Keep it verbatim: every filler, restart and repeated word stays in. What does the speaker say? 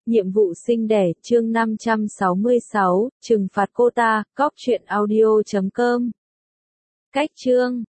Nhiệm vụ sinh đẻ, chương năm trăm sáu mươi sáu, trừng phạt cô ta, cóc truyện audio chấm com. Cách chương